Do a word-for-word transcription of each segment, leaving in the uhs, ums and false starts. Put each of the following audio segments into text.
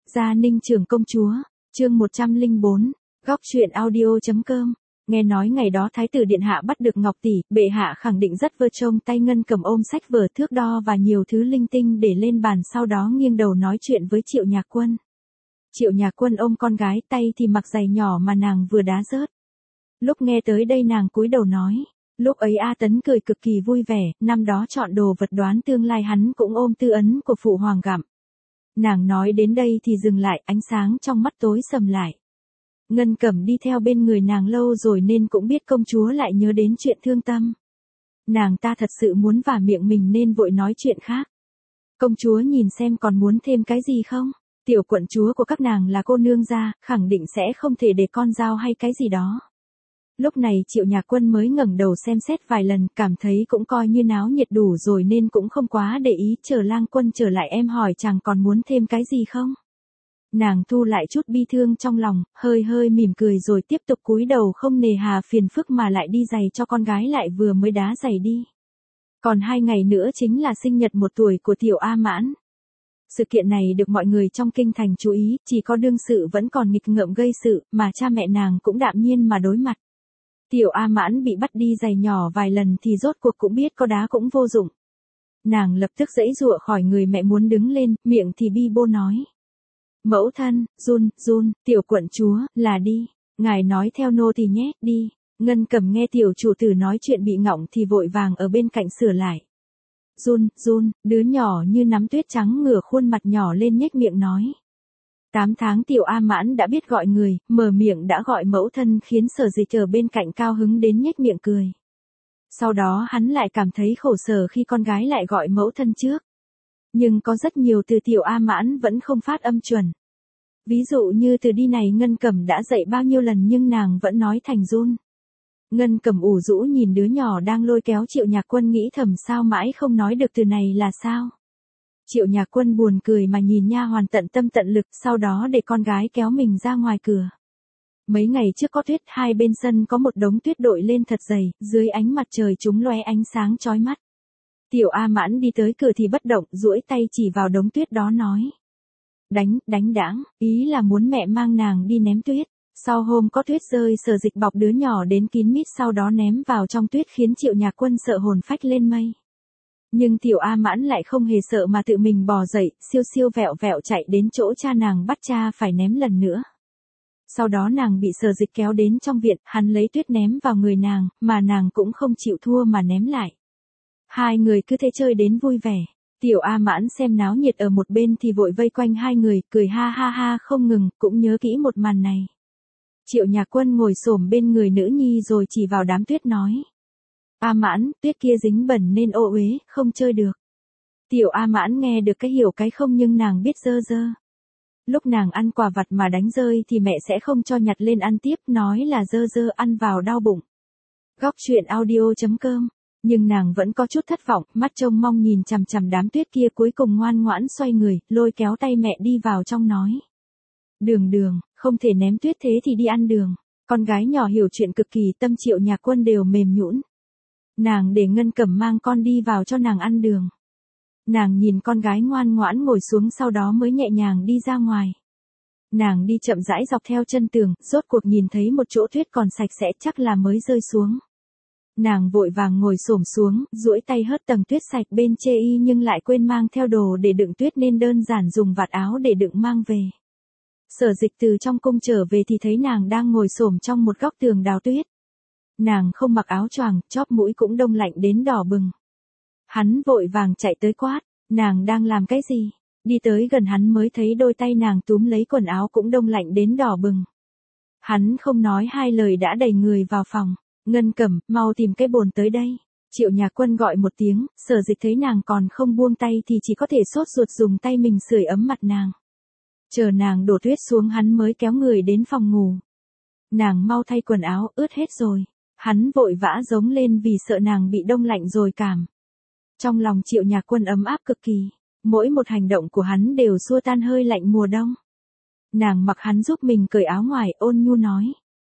Gia Ninh Trưởng Công Chúa, chương một trăm lẻ bốn, góc truyện audio.com. Nghe nói ngày đó Thái tử Điện Hạ bắt được Ngọc Tỷ, bệ hạ khẳng định rất vơ trông tay Ngân Cầm ôm sách vở thước đo và nhiều thứ linh tinh để lên bàn, sau đó nghiêng đầu nói chuyện với Triệu Nhạc Quân. Triệu Nhạc Quân ôm con gái, tay thì mặc giày nhỏ mà nàng vừa đá rớt. Lúc nghe tới đây nàng cúi đầu nói. Lúc ấy A Tấn cười cực kỳ vui vẻ, năm đó chọn đồ vật đoán tương lai hắn cũng ôm tư ấn của phụ hoàng gặm. Nàng nói đến đây thì dừng lại, ánh sáng trong mắt tối sầm lại. Ngân Cẩm đi theo bên người nàng lâu rồi nên cũng biết công chúa lại nhớ đến chuyện thương tâm. Nàng ta thật sự muốn vả miệng mình nên vội nói chuyện khác. Công chúa nhìn xem còn muốn thêm cái gì không? Tiểu quận chúa của các nàng là cô nương gia, khẳng định sẽ không thể để con dao hay cái gì đó. Lúc này Triệu Nhạc Quân mới ngẩng đầu xem xét vài lần, cảm thấy cũng coi như náo nhiệt đủ rồi nên cũng không quá để ý. Chờ Lang Quân trở lại em hỏi chàng còn muốn thêm cái gì không? Nàng thu lại chút bi thương trong lòng, hơi hơi mỉm cười rồi tiếp tục cúi đầu không nề hà phiền phức mà lại đi giày cho con gái lại vừa mới đá giày đi. Còn hai ngày nữa chính là sinh nhật một tuổi của Tiểu A Mãn. Sự kiện này được mọi người trong kinh thành chú ý, chỉ có đương sự vẫn còn nghịch ngợm gây sự, mà cha mẹ nàng cũng đạm nhiên mà đối mặt. Tiểu A Mãn bị bắt đi giày nhỏ vài lần thì rốt cuộc cũng biết có đá cũng vô dụng. Nàng lập tức giãy giụa khỏi người mẹ muốn đứng lên, miệng thì bi bô nói. Mẫu thân, run, run, tiểu quận chúa, là đi. Ngài nói theo nô thì nhé, đi. Ngân Cẩm nghe tiểu chủ tử nói chuyện bị ngọng thì vội vàng ở bên cạnh sửa lại. Run, run, đứa nhỏ như nắm tuyết trắng ngửa khuôn mặt nhỏ lên nhếch miệng nói. Tám tháng Tiểu A Mãn đã biết gọi người, mở miệng đã gọi mẫu thân khiến Sở Dịch ở bên cạnh cao hứng đến nhếch miệng cười. Sau đó hắn lại cảm thấy khổ sở khi con gái lại gọi mẫu thân trước. Nhưng có rất nhiều từ Tiểu A Mãn vẫn không phát âm chuẩn. Ví dụ như từ đi này Ngân Cẩm đã dạy bao nhiêu lần nhưng nàng vẫn nói thành run. Ngân Cẩm ủ rũ nhìn đứa nhỏ đang lôi kéo Triệu Nhạc Quân nghĩ thầm sao mãi không nói được từ này là sao. Triệu Nhạc Quân buồn cười mà nhìn nha hoàn tận tâm tận lực, sau đó để con gái kéo mình ra ngoài cửa. Mấy ngày trước có tuyết, hai bên sân có một đống tuyết đội lên thật dày, dưới ánh mặt trời chúng lóe ánh sáng chói mắt. Tiểu A Mãn đi tới cửa thì bất động, duỗi tay chỉ vào đống tuyết đó nói. Đánh, đánh đãng, ý là muốn mẹ mang nàng đi ném tuyết. Sau hôm có tuyết rơi Sở Dịch bọc đứa nhỏ đến kín mít sau đó ném vào trong tuyết khiến Triệu Nhạc Quân sợ hồn phách lên mây. Nhưng Tiểu A Mãn lại không hề sợ mà tự mình bò dậy, siêu siêu vẹo vẹo chạy đến chỗ cha nàng bắt cha phải ném lần nữa. Sau đó nàng bị Sở Dịch kéo đến trong viện, hắn lấy tuyết ném vào người nàng, mà nàng cũng không chịu thua mà ném lại. Hai người cứ thế chơi đến vui vẻ. Tiểu A Mãn xem náo nhiệt ở một bên thì vội vây quanh hai người, cười ha ha ha không ngừng, cũng nhớ kỹ một màn này. Triệu Nhạc Quân ngồi xổm bên người nữ nhi rồi chỉ vào đám tuyết nói. A Mãn, tuyết kia dính bẩn nên ô uế, không chơi được. Tiểu A Mãn nghe được cái hiểu cái không nhưng nàng biết dơ dơ. Lúc nàng ăn quà vặt mà đánh rơi thì mẹ sẽ không cho nhặt lên ăn tiếp, nói là dơ dơ ăn vào đau bụng. Góc truyện audio.com. Nhưng nàng vẫn có chút thất vọng, mắt trông mong nhìn chằm chằm đám tuyết kia, cuối cùng ngoan ngoãn xoay người, lôi kéo tay mẹ đi vào trong nói. Đường đường, không thể ném tuyết thế thì đi ăn đường. Con gái nhỏ hiểu chuyện cực kỳ, tâm Triệu Nhạc Quân đều mềm nhũn. Nàng để Ngân Cẩm mang con đi vào cho nàng ăn đường. Nàng nhìn con gái ngoan ngoãn ngồi xuống sau đó mới nhẹ nhàng đi ra ngoài. Nàng đi chậm rãi dọc theo chân tường, rốt cuộc nhìn thấy một chỗ tuyết còn sạch sẽ chắc là mới rơi xuống. Nàng vội vàng ngồi xổm xuống, duỗi tay hớt tầng tuyết sạch bên chê y nhưng lại quên mang theo đồ để đựng tuyết nên đơn giản dùng vạt áo để đựng mang về. Sở Dịch từ trong cung trở về thì thấy nàng đang ngồi xổm trong một góc tường đào tuyết. Nàng không mặc áo choàng, chóp mũi cũng đông lạnh đến đỏ bừng. Hắn vội vàng chạy tới quát, nàng đang làm cái gì? Đi tới gần hắn mới thấy đôi tay nàng túm lấy quần áo cũng đông lạnh đến đỏ bừng. Hắn không nói hai lời đã đẩy người vào phòng. Ngân Cẩm, mau tìm cái bồn tới đây. Triệu Nhạc Quân gọi một tiếng, Sở Dịch thấy nàng còn không buông tay thì chỉ có thể sốt ruột dùng tay mình sưởi ấm mặt nàng. Chờ nàng đổ tuyết xuống hắn mới kéo người đến phòng ngủ. Nàng mau thay quần áo, ướt hết rồi. Hắn vội vã giống lên vì sợ nàng bị đông lạnh rồi cảm. Trong lòng Triệu Nhạc Quân ấm áp cực kỳ. Mỗi một hành động của hắn đều xua tan hơi lạnh mùa đông. Nàng mặc hắn giúp mình cởi áo ngoài, ôn nhu nói.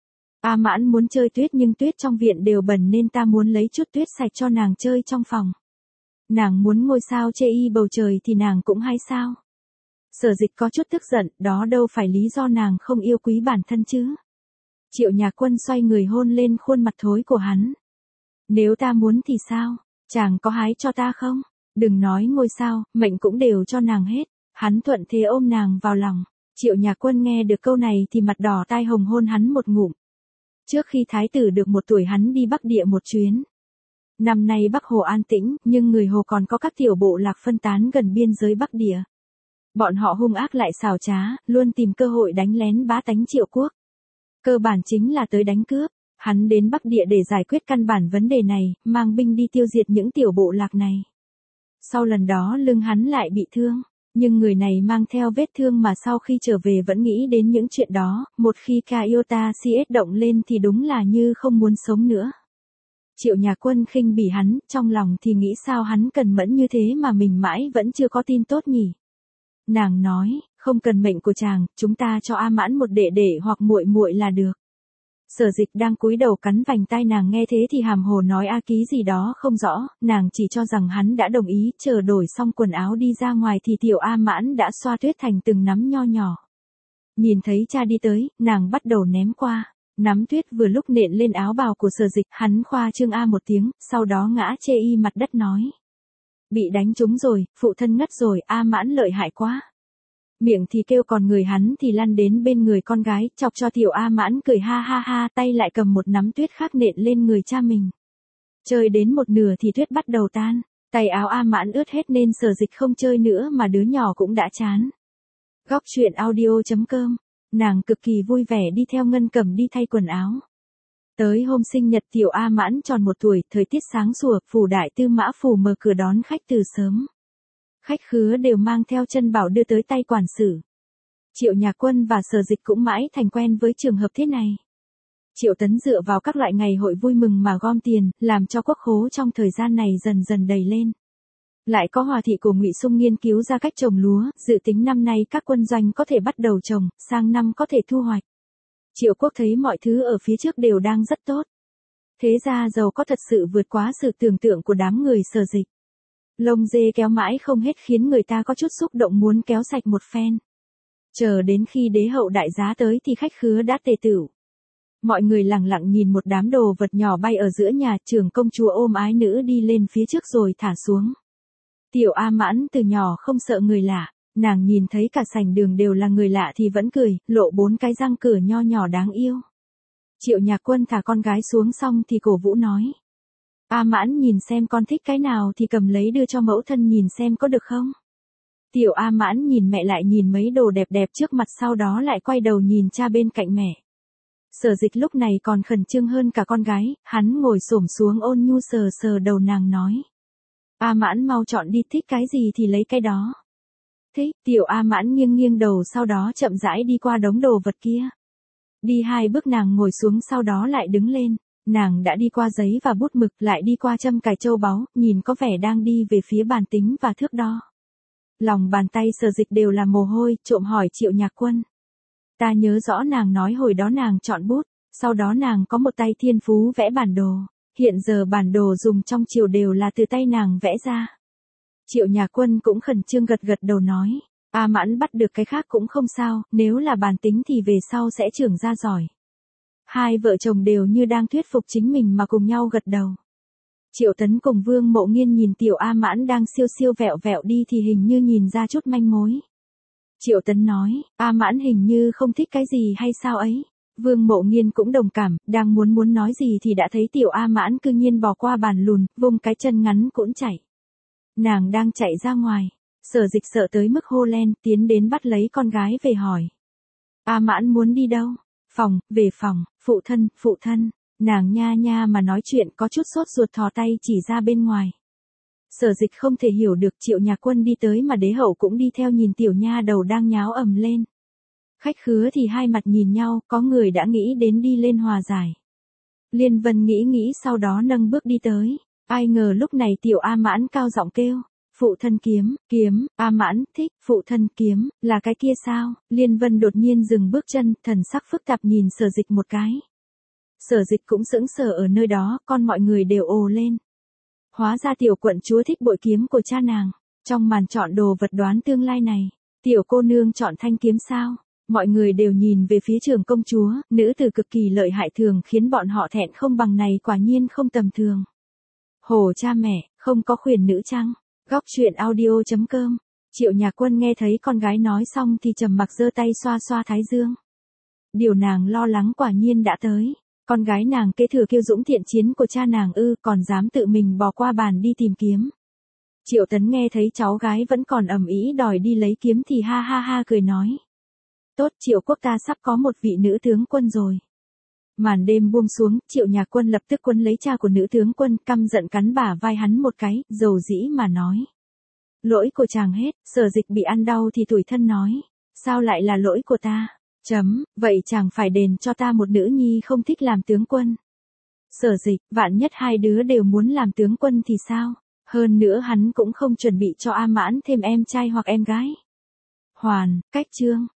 A Mãn muốn chơi tuyết nhưng tuyết trong viện đều bẩn nên ta muốn lấy chút tuyết sạch cho nàng chơi trong phòng. Nàng muốn ngôi sao chê y bầu trời thì nàng cũng hay sao. Sở Dịch có chút tức giận, đó đâu phải lý do nàng không yêu quý bản thân chứ. Triệu Nhạc Quân xoay người hôn lên khuôn mặt thối của hắn. Nếu ta muốn thì sao, chàng có hái cho ta không? Đừng nói ngôi sao, mệnh cũng đều cho nàng hết. Hắn thuận thế ôm nàng vào lòng. Triệu Nhạc Quân nghe được câu này thì mặt đỏ tai hồng hôn hắn một ngụm. Trước khi thái tử được một tuổi hắn đi Bắc Địa một chuyến. Năm nay Bắc Hồ an tĩnh, nhưng người Hồ còn có các tiểu bộ lạc phân tán gần biên giới Bắc Địa. Bọn họ hung ác lại xảo trá, luôn tìm cơ hội đánh lén bá tánh Triệu quốc. Cơ bản chính là tới đánh cướp. Hắn đến Bắc Địa để giải quyết căn bản vấn đề này, mang binh đi tiêu diệt những tiểu bộ lạc này. Sau lần đó lưng hắn lại bị thương. Nhưng người này mang theo vết thương mà sau khi trở về vẫn nghĩ đến những chuyện đó, một khi ca iota cs động lên thì đúng là như không muốn sống nữa. Triệu Nhạc Quân khinh bỉ hắn, trong lòng thì nghĩ sao hắn cần mẫn như thế mà mình mãi vẫn chưa có tin tốt nhỉ. Nàng nói, không cần mệnh của chàng, chúng ta cho A Mãn một đệ đệ hoặc muội muội là được. Sở Dịch đang cúi đầu cắn vành tai nàng nghe thế thì hàm hồ nói a ký gì đó không rõ, nàng chỉ cho rằng hắn đã đồng ý, chờ đổi xong quần áo đi ra ngoài thì tiểu A Mãn đã xoa tuyết thành từng nắm nho nhỏ. Nhìn thấy cha đi tới, nàng bắt đầu ném qua, nắm tuyết vừa lúc nện lên áo bào của Sở Dịch, hắn khoa trương a một tiếng, sau đó ngã chê y mặt đất nói. Bị đánh trúng rồi, phụ thân ngất rồi, A Mãn lợi hại quá. Miệng thì kêu còn người hắn thì lăn đến bên người con gái, chọc cho tiểu A Mãn cười ha ha ha, tay lại cầm một nắm tuyết khác nện lên người cha mình. Chơi đến một nửa thì tuyết bắt đầu tan, tay áo A Mãn ướt hết nên Sở Dịch không chơi nữa mà đứa nhỏ cũng đã chán. Góc truyện audio chấm com, nàng cực kỳ vui vẻ đi theo Ngân Cẩm đi thay quần áo. Tới hôm sinh nhật tiểu A Mãn tròn một tuổi, thời tiết sáng sủa, phủ đại tư mã phủ mở cửa đón khách từ sớm. Khách khứa đều mang theo chân bảo đưa tới tay quản sự. Triệu Nhạc Quân và Sở Dịch cũng mãi thành quen với trường hợp thế này. Triệu Tấn dựa vào các loại ngày hội vui mừng mà gom tiền, làm cho quốc khố trong thời gian này dần dần đầy lên. Lại có Hòa thị của Ngụy Sung nghiên cứu ra cách trồng lúa, dự tính năm nay các quân doanh có thể bắt đầu trồng, sang năm có thể thu hoạch. Triệu Quốc thấy mọi thứ ở phía trước đều đang rất tốt. Thế ra giàu có thật sự vượt quá sự tưởng tượng của đám người Sở Dịch. Lông dê kéo mãi không hết khiến người ta có chút xúc động muốn kéo sạch một phen. Chờ đến khi đế hậu đại giá tới thì khách khứa đã tề tửu. Mọi người lặng lặng nhìn một đám đồ vật nhỏ bay ở giữa nhà, trưởng công chúa ôm ái nữ đi lên phía trước rồi thả xuống. Tiểu A Mãn từ nhỏ không sợ người lạ, nàng nhìn thấy cả sảnh đường đều là người lạ thì vẫn cười, lộ bốn cái răng cửa nho nhỏ đáng yêu. Triệu Nhạc Quân thả con gái xuống xong thì cổ vũ nói. A Mãn nhìn xem con thích cái nào thì cầm lấy đưa cho mẫu thân nhìn xem có được không. Tiểu A Mãn nhìn mẹ lại nhìn mấy đồ đẹp đẹp trước mặt sau đó lại quay đầu nhìn cha bên cạnh mẹ. Sở Dịch lúc này còn khẩn trương hơn cả con gái, hắn ngồi xổm xuống ôn nhu sờ sờ đầu nàng nói. A Mãn mau chọn đi, thích cái gì thì lấy cái đó. Thích, tiểu A Mãn nghiêng nghiêng đầu sau đó chậm rãi đi qua đống đồ vật kia. Đi hai bước nàng ngồi xuống sau đó lại đứng lên. Nàng đã đi qua giấy và bút mực lại đi qua châm cài châu báu, nhìn có vẻ đang đi về phía bàn tính và thước đo. Lòng bàn tay Sở Dịch đều là mồ hôi, trộm hỏi Triệu Nhạc Quân. Ta nhớ rõ nàng nói hồi đó nàng chọn bút, sau đó nàng có một tay thiên phú vẽ bản đồ, hiện giờ bản đồ dùng trong triều đều là từ tay nàng vẽ ra. Triệu Nhạc Quân cũng khẩn trương gật gật đầu nói, A Mãn bắt được cái khác cũng không sao, nếu là bản tính thì về sau sẽ trưởng ra giỏi. Hai vợ chồng đều như đang thuyết phục chính mình mà cùng nhau gật đầu. Triệu Tấn cùng Vương Mộ Nghiên nhìn tiểu A Mãn đang siêu siêu vẹo vẹo đi thì hình như nhìn ra chút manh mối. Triệu Tấn nói, A Mãn hình như không thích cái gì hay sao ấy. Vương Mộ Nghiên cũng đồng cảm, đang muốn muốn nói gì thì đã thấy tiểu A Mãn cư nhiên bò qua bàn lùn, vùng cái chân ngắn cũng chạy. Nàng đang chạy ra ngoài, Sở Dịch sợ tới mức hô lên, tiến đến bắt lấy con gái về hỏi. A Mãn muốn đi đâu? Phòng, về phòng, phụ thân, phụ thân, nàng nha nha mà nói chuyện có chút sốt ruột thò tay chỉ ra bên ngoài. Sở Dịch không thể hiểu được Triệu Nhạc Quân đi tới mà đế hậu cũng đi theo nhìn tiểu nha đầu đang nháo ầm lên. Khách khứa thì hai mặt nhìn nhau, có người đã nghĩ đến đi lên hòa giải. Liên Vân nghĩ nghĩ sau đó nâng bước đi tới, ai ngờ lúc này tiểu A Mãn cao giọng kêu. Phụ thân kiếm, kiếm, A Mãn, thích, phụ thân kiếm, là cái kia sao? Liên Vân đột nhiên dừng bước chân, thần sắc phức tạp nhìn Sở Dịch một cái. Sở Dịch cũng sững sờ ở nơi đó, con mọi người đều ồ lên. Hóa ra tiểu quận chúa thích bội kiếm của cha nàng. Trong màn chọn đồ vật đoán tương lai này, Tiểu cô nương chọn thanh kiếm sao? Mọi người đều nhìn về phía trưởng công chúa, nữ tử cực kỳ lợi hại thường khiến bọn họ thẹn không bằng này quả nhiên không tầm thường. Hồ cha mẹ, không có khuyển nữ chăng? Góc truyện audio chấm com. Triệu Nhạc Quân nghe thấy con gái nói xong thì trầm mặc giơ tay xoa xoa thái dương. Điều nàng lo lắng quả nhiên đã tới. Con gái nàng kế thừa kiêu dũng thiện chiến của cha nàng ư, còn dám tự mình bò qua bàn đi tìm kiếm. Triệu Tấn nghe thấy cháu gái vẫn còn ầm ĩ đòi đi lấy kiếm thì ha ha ha cười nói. Tốt, Triệu quốc ta sắp có một vị nữ tướng quân rồi. Màn đêm buông xuống, Triệu Nhạc Quân lập tức quấn lấy cha của nữ tướng quân, căm giận cắn bả vai hắn một cái, dầu dĩ mà nói. Lỗi của chàng hết, Sở Dịch bị ăn đau thì tủi thân nói. Sao lại là lỗi của ta? Chấm, vậy chàng phải đền cho ta một nữ nhi không thích làm tướng quân. Sở Dịch, vạn nhất hai đứa đều muốn làm tướng quân thì sao? Hơn nữa hắn cũng không chuẩn bị cho A Mãn thêm em trai hoặc em gái. Hoàn, cách chương.